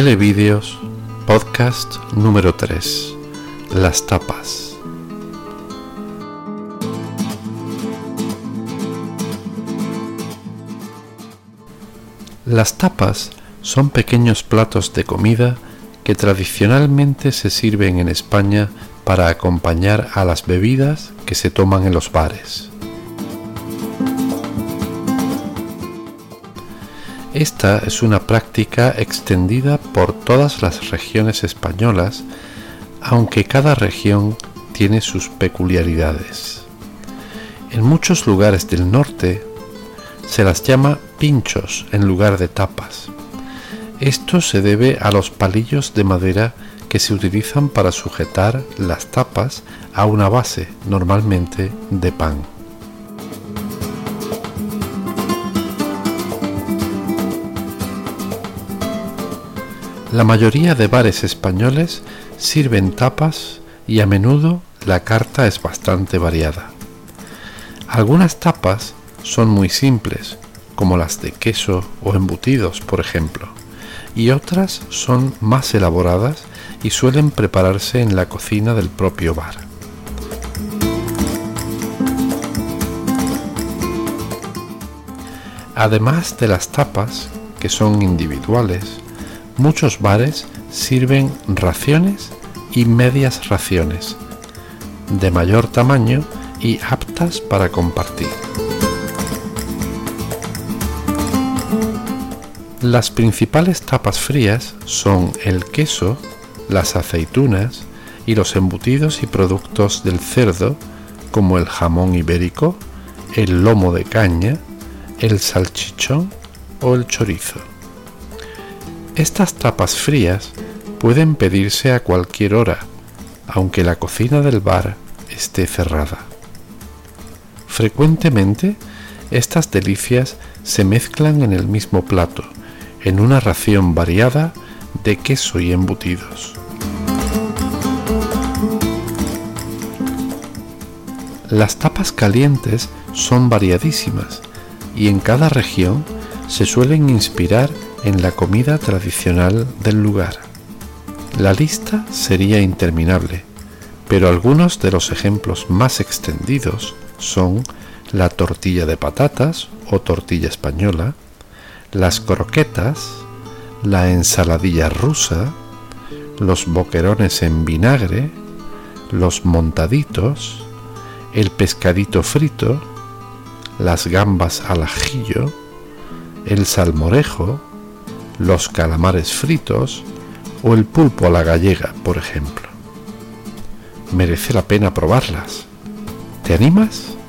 Televídeos, podcast número 3. Las tapas. Las tapas son pequeños platos de comida que tradicionalmente se sirven en España para acompañar a las bebidas que se toman en los bares. Esta es una práctica extendida por todas las regiones españolas, aunque cada región tiene sus peculiaridades. En muchos lugares del norte se las llama pinchos en lugar de tapas. Esto se debe a los palillos de madera que se utilizan para sujetar las tapas a una base, normalmente de pan. La mayoría de bares españoles sirven tapas y a menudo la carta es bastante variada. Algunas tapas son muy simples, como las de queso o embutidos, por ejemplo, y otras son más elaboradas y suelen prepararse en la cocina del propio bar. Además de las tapas, que son individuales, muchos bares sirven raciones y medias raciones, de mayor tamaño y aptas para compartir. Las principales tapas frías son el queso, las aceitunas y los embutidos y productos del cerdo, como el jamón ibérico, el lomo de caña, el salchichón o el chorizo. Estas tapas frías pueden pedirse a cualquier hora, aunque la cocina del bar esté cerrada. Frecuentemente, estas delicias se mezclan en el mismo plato, en una ración variada de queso y embutidos. Las tapas calientes son variadísimas y en cada región se suelen inspirar en la comida tradicional del lugar. La lista sería interminable, pero algunos de los ejemplos más extendidos son la tortilla de patatas o tortilla española, las croquetas, la ensaladilla rusa, los boquerones en vinagre, los montaditos, el pescadito frito, las gambas al ajillo, el salmorejo, los calamares fritos o el pulpo a la gallega, por ejemplo. Merece la pena probarlas. ¿Te animas?